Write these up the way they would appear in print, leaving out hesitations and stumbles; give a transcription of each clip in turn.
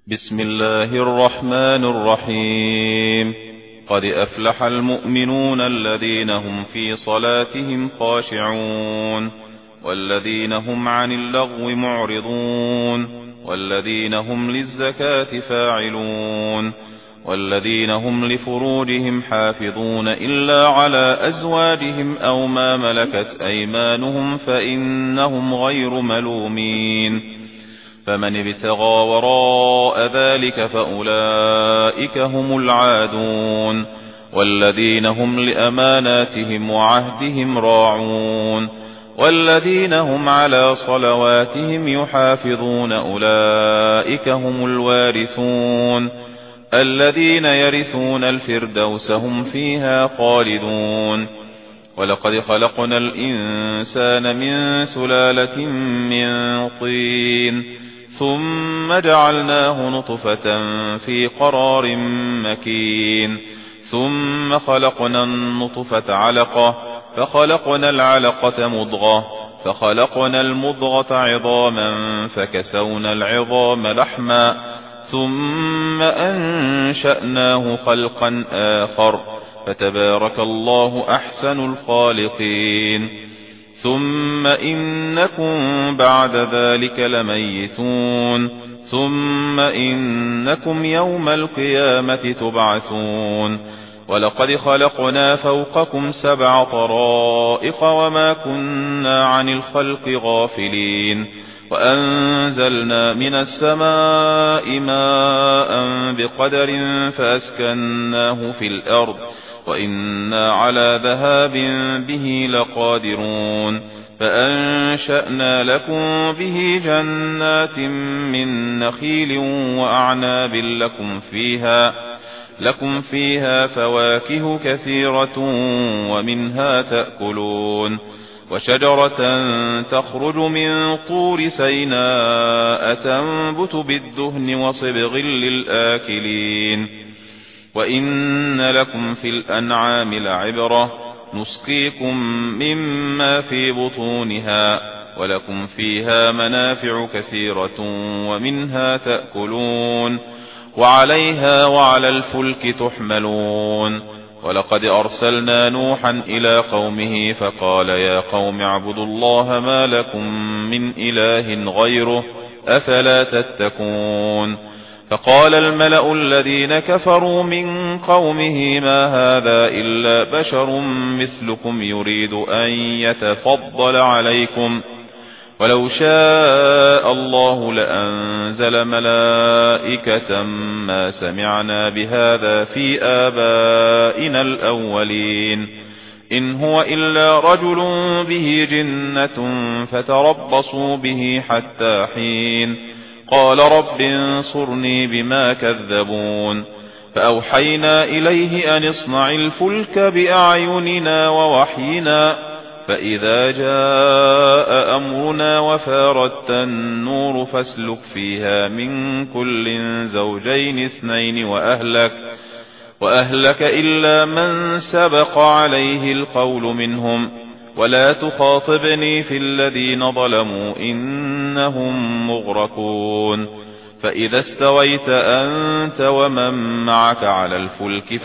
بسم الله الرحمن الرحيم. قد أفلح المؤمنون الذين هم في صلاتهم خاشعون والذين هم عن اللغو معرضون والذين هم للزكاة فاعلون والذين هم لفروجهم حافظون إلا على أزواجهم أو ما ملكت أيمانهم فإنهم غير ملومين. فمن ابتغى وراء ذلك فأولئك هم العادون والذين هم لأماناتهم وعهدهم راعون والذين هم على صلواتهم يحافظون أولئك هم الوارثون الذين يرثون الفردوس هم فيها خالدون. ولقد خلقنا الإنسان من سلالة من طين ثم جعلناه نطفة في قرار مكين ثم خلقنا النطفة علقة فخلقنا العلقة مضغة فخلقنا المضغة عظاما فكسونا العظام لحما ثم أنشأناه خلقا آخر فتبارك الله أحسن الخالقين. ثم إنكم بعد ذلك لميتون ثم إنكم يوم القيامة تبعثون. ولقد خلقنا فوقكم 7 طرائق وما كنا عن الخلق غافلين وأنزلنا من السماء ماء بقدر فأسكناه في الأرض وإنا على ذهاب به لقادرون. فأنشأنا لكم به جنات من نخيل وأعناب لكم فيها فواكه كثيرة ومنها تأكلون. وشجرة تخرج من طور سيناء تنبت بالدهن وصبغ للآكلين. وإن لكم في الأنعام لعبرة نسقيكم مما في بطونها ولكم فيها منافع كثيرة ومنها تأكلون وعليها وعلى الفلك تحملون. ولقد أرسلنا نوحا إلى قومه فقال يا قوم اعبدوا الله ما لكم من إله غيره أفلا تتقون. فقال الملأ الذين كفروا من قومه ما هذا إلا بشر مثلكم يريد أن يتفضل عليكم ولو شاء الله لأنزل ملائكة ما سمعنا بهذا في آبائنا الأولين إن هو إلا رجل به جنة فتربصوا به حتى حين. قال رب انصرني بما كذبون. فأوحينا إليه أن اصنع الفلك بأعيننا ووحينا فإذا جاء أمرنا وفارت النور فاسلك فيها من كل زوجين 2 وأهلك إلا من سبق عليه القول منهم ولا تخاطبني في الذين ظلموا إنهم مغرقون. فإذا استويت أنت ومن معك على الفلك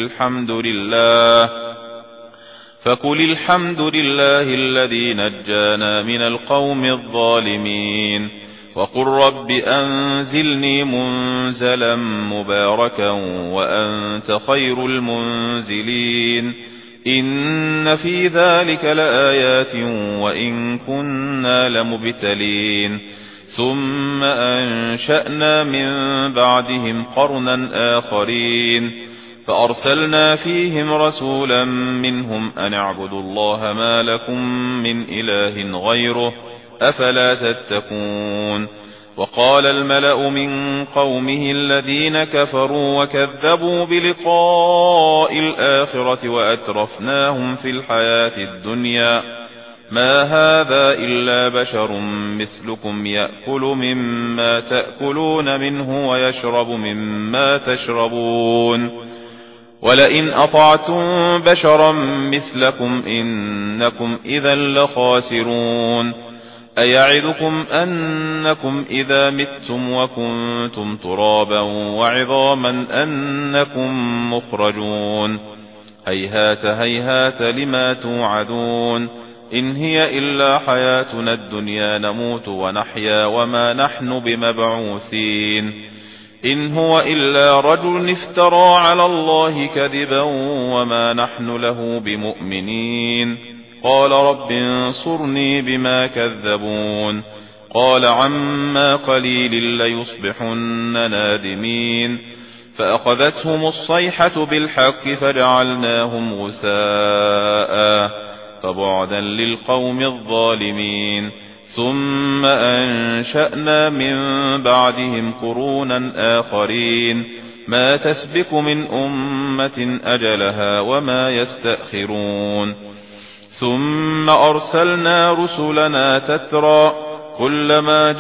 فقل الحمد لله الذي نجانا من القوم الظالمين. وقل رب أنزلني منزلا مباركا وأنت خير المنزلين. إن في ذلك لآيات وإن كنا لمبتلين. ثم أنشأنا من بعدهم قرنا آخرين فأرسلنا فيهم رسولا منهم أن اعبدوا الله ما لكم من إله غيره أفلا تتقون. وقال الملأ من قومه الذين كفروا وكذبوا بلقاء الآخرة وأترفناهم في الحياة الدنيا ما هذا إلا بشر مثلكم يأكل مما تأكلون منه ويشرب مما تشربون ولئن أطعتم بشرا مثلكم إنكم إذا لخاسرون. أيعدكم أنكم إذا متم وكنتم ترابا وعظاما أنكم مخرجون هيهات هيهات لما توعدون إن هي إلا حياتنا الدنيا نموت ونحيا وما نحن بمبعوثين إن هو إلا رجل افترى على الله كذبا وما نحن له بمؤمنين قال رب انصرني بما كذبون قال عما قليل ليصبحن نادمين فأخذتهم الصيحة بالحق فجعلناهم غثاء فبعدا للقوم الظالمين ثم أنشأنا من بعدهم قرونا آخرين ما تسبق من أمة أجلها وما يستأخرون ثم أرسلنا رسلنا تترى كلما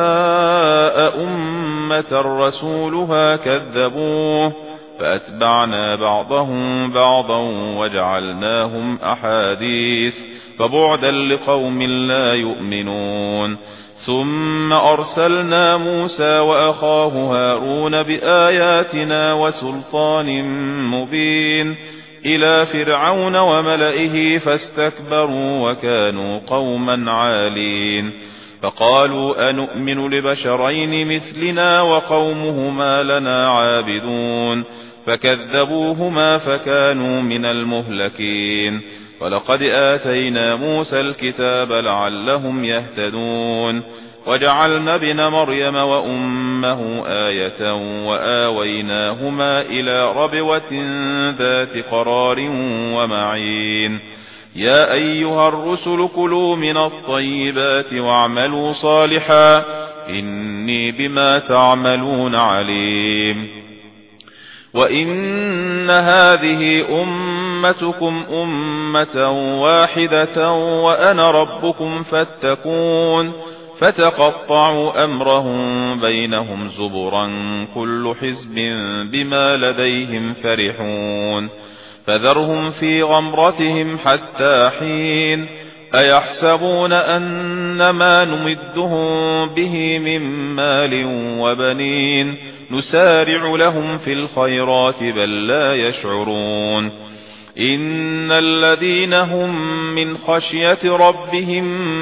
جاء أمة رسولها كذبوه فأتبعنا بعضهم بعضا وجعلناهم أحاديث فبعدا لقوم لا يؤمنون ثم أرسلنا موسى وأخاه هارون بآياتنا وسلطان مبين إلى فرعون وملئه فاستكبروا وكانوا قوما عالين فقالوا أنؤمن لبشرين مثلنا وقومهما لنا عابدون فكذبوهما فكانوا من المهلكين ولقد آتينا موسى الكتاب لعلهم يهتدون وجعلنا ابن مريم وأمه آية وآويناهما إلى ربوة ذات قرار ومعين يا أيها الرسل كلوا من الطيبات واعملوا صالحا إني بما تعملون عليم وإن هذه أمتكم أمة واحدة وأنا ربكم فاتقون فتقطعوا أمرهم بينهم زبرا كل حزب بما لديهم فرحون فذرهم في غمرتهم حتى حين أيحسبون أن ما نمدهم به من مال وبنين نسارع لهم في الخيرات بل لا يشعرون إن الذين هم من خشية ربهم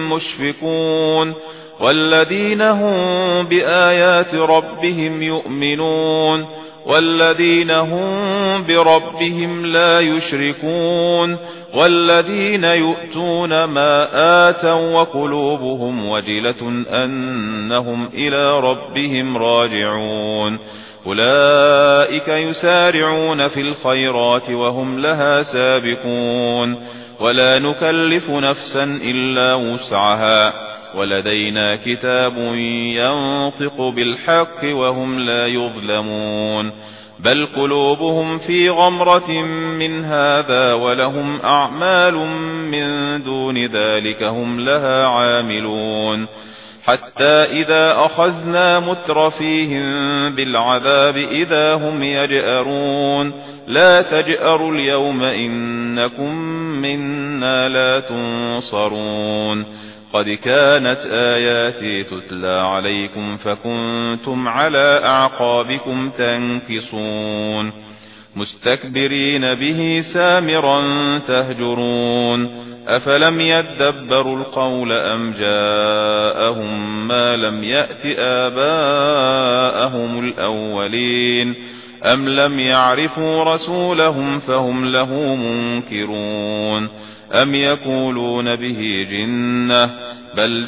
مشفقون والذين هم بآيات ربهم يؤمنون والذين هم بربهم لا يشركون والذين يؤتون ما آتوا وقلوبهم وجلة أنهم إلى ربهم راجعون أولئك يسارعون في الخيرات وهم لها سابقون ولا نكلف نفسا إلا وسعها ولدينا كتاب ينطق بالحق وهم لا يظلمون بل قلوبهم في غمرة من هذا ولهم أعمال من دون ذلك هم لها عاملون حتى إذا أخذنا مترفيهم بالعذاب إذا هم يجأرون لا تجأروا اليوم إنكم منا لا تنصرون قد كانت آياتي تتلى عليكم فكنتم على أعقابكم تنكصون مستكبرين به سامرا تهجرون أفلم يدبروا القول أم جاءهم ما لم يأت آباءهم الأولين أم لم يعرفوا رسولهم فهم له منكرون أم يقولون به جنة بل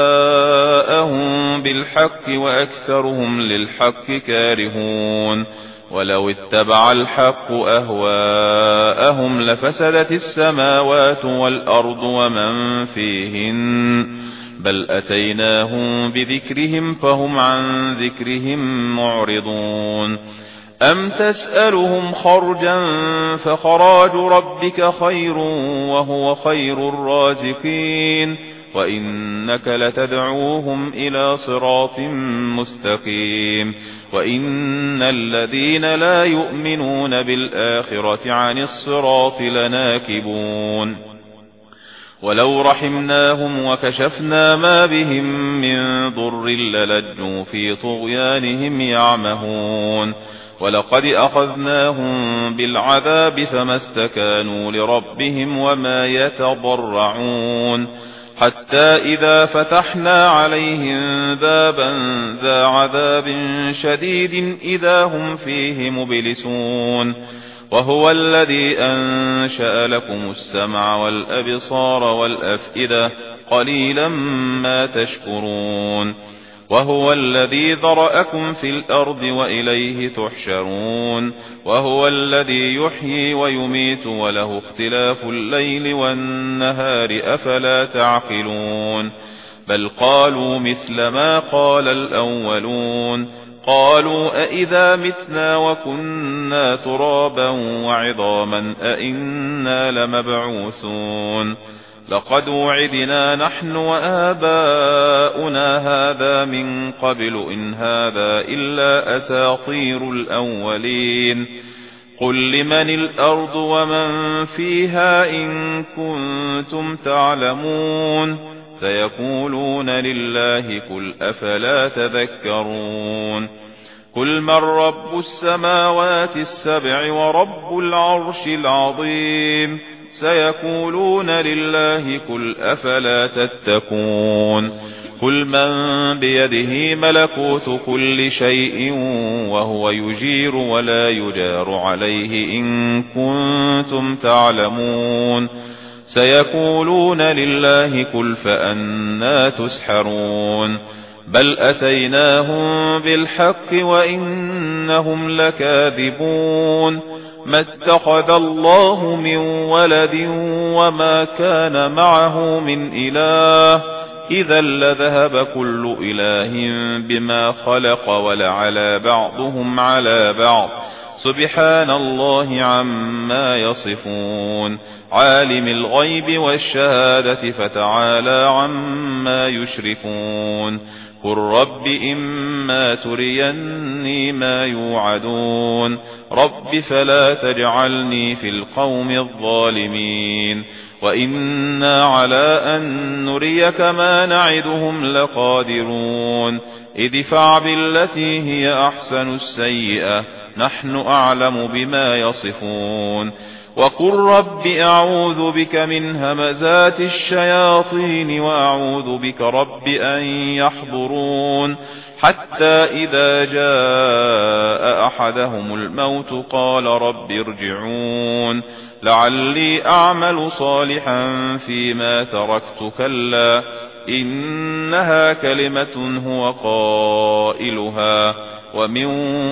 جاءهم بالحق وأكثرهم للحق كارهون ولو اتبع الحق أهواءهم لفسدت السماوات والأرض ومن فيهن بل أتيناهم بذكرهم فهم عن ذكرهم معرضون أم تسألهم خرجا فخراج ربك خير وهو خير الرازقين وإنك لتدعوهم إلى صراط مستقيم وإن الذين لا يؤمنون بالآخرة عن الصراط لناكبون ولو رحمناهم وكشفنا ما بهم من ضر للجوا في طغيانهم يعمهون ولقد أخذناهم بالعذاب فما استكانوا لربهم وما يتضرعون حتى إذا فتحنا عليهم بابا ذا عذاب شديد إذا هم فيه مبلسون وهو الذي أنشأ لكم السمع والأبصار والأفئدة قليلا ما تشكرون وهو الذي ذرأكم في الأرض وإليه تحشرون وهو الذي يحيي ويميت وله اختلاف الليل والنهار أفلا تعقلون بل قالوا مثل ما قال الأولون قالوا أإذا متنا وكنا ترابا وعظاما أإنا لمبعوثون لقد وعدنا نحن وآباؤنا هذا من قبل إن هذا إلا أساطير الأولين قل لمن الأرض ومن فيها إن كنتم تعلمون سيقولون لله قل أفلا تذكرون قل من رب السماوات السبع ورب العرش العظيم سيقولون لله قل أفلا تتقون قل من بيده ملكوت كل شيء وهو يجير ولا يجار عليه إن كنتم تعلمون سيقولون لله قل فأنا تسحرون بل أتيناهم بالحق وإنهم لكاذبون ما اتخذ الله من ولد وما كان معه من إله إذا لذهب كل إله بما خلق ولعلى بعضهم على بعض سبحان الله عما يصفون عالم الغيب والشهادة فتعالى عما يشركون قل رب إما تريني ما يوعدون رب فلا تجعلني في القوم الظالمين وإنا على أن نريك ما نعدهم لقادرون ادفع بالتي هي أحسن السيئة نحن أعلم بما يصفون وقل رب أعوذ بك من همزات الشياطين وأعوذ بك رب أن يحضرون حتى إذا جاء أحدهم الموت قال رب ارجعون لعلي أعمل صالحا فيما تركت كلا إنها كلمة هو قائلها ومن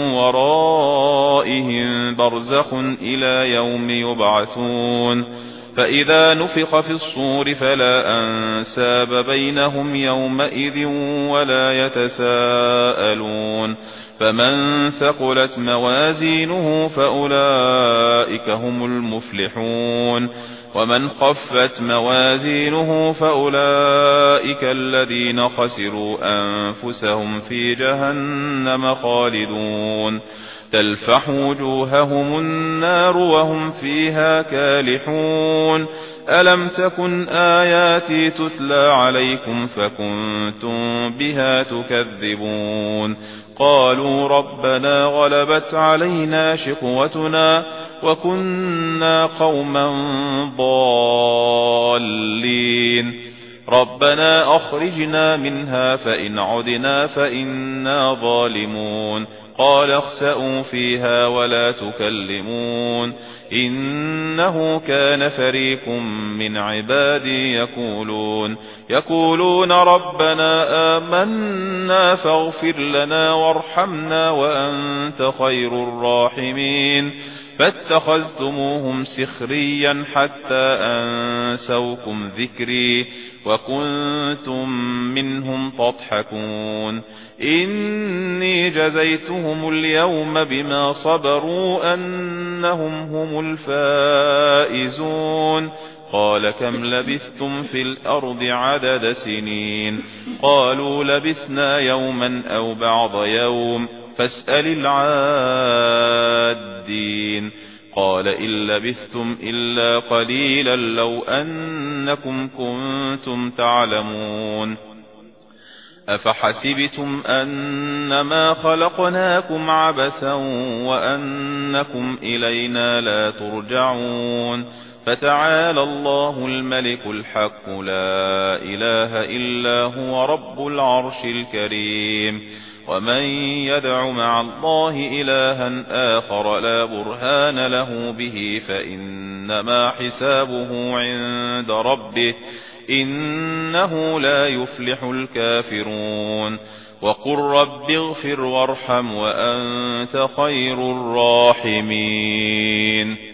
ورائهم برزخ إلى يوم يبعثون فإذا نفخ في الصور فلا أنساب بينهم يومئذ ولا يتساءلون فمن ثقلت موازينه فأولئك هم المفلحون ومن خفت موازينه فأولئك الذين خسروا أنفسهم في جهنم خالدون تلفح وجوههم النار وهم فيها كالحون ألم تكن آياتي تتلى عليكم فكنتم بها تكذبون قالوا ربنا غلبت علينا شقوتنا وكنا قوما ضالين ربنا أخرجنا منها فإن عدنا فإنا ظالمون قال اخسئوا فيها ولا تكلمون إنه كان فريق من عبادي يقولون ربنا آمنا فاغفر لنا وارحمنا وأنت خير الراحمين فاتخذتموهم سخريا حتى أنسوكم ذكري وكنتم منهم تضحكون إني جزيتهم اليوم بما صبروا أنهم هم الفائزون قال كم لبثتم في الأرض عدد سنين قالوا لبثنا يوما أو بعض يوم فاسأل العادين قال إن لبثتم إلا قليلا لو أنكم كنتم تعلمون أفحسبتم أنما خلقناكم عبثا وأنكم إلينا لا ترجعون فتعالى الله الملك الحق لا إله إلا هو رب العرش الكريم ومن يدع مع الله إلها آخر لا برهان له به فإنما حسابه عند ربه إنه لا يفلح الكافرون وقل رب اغفر وارحم وأنت خير الراحمين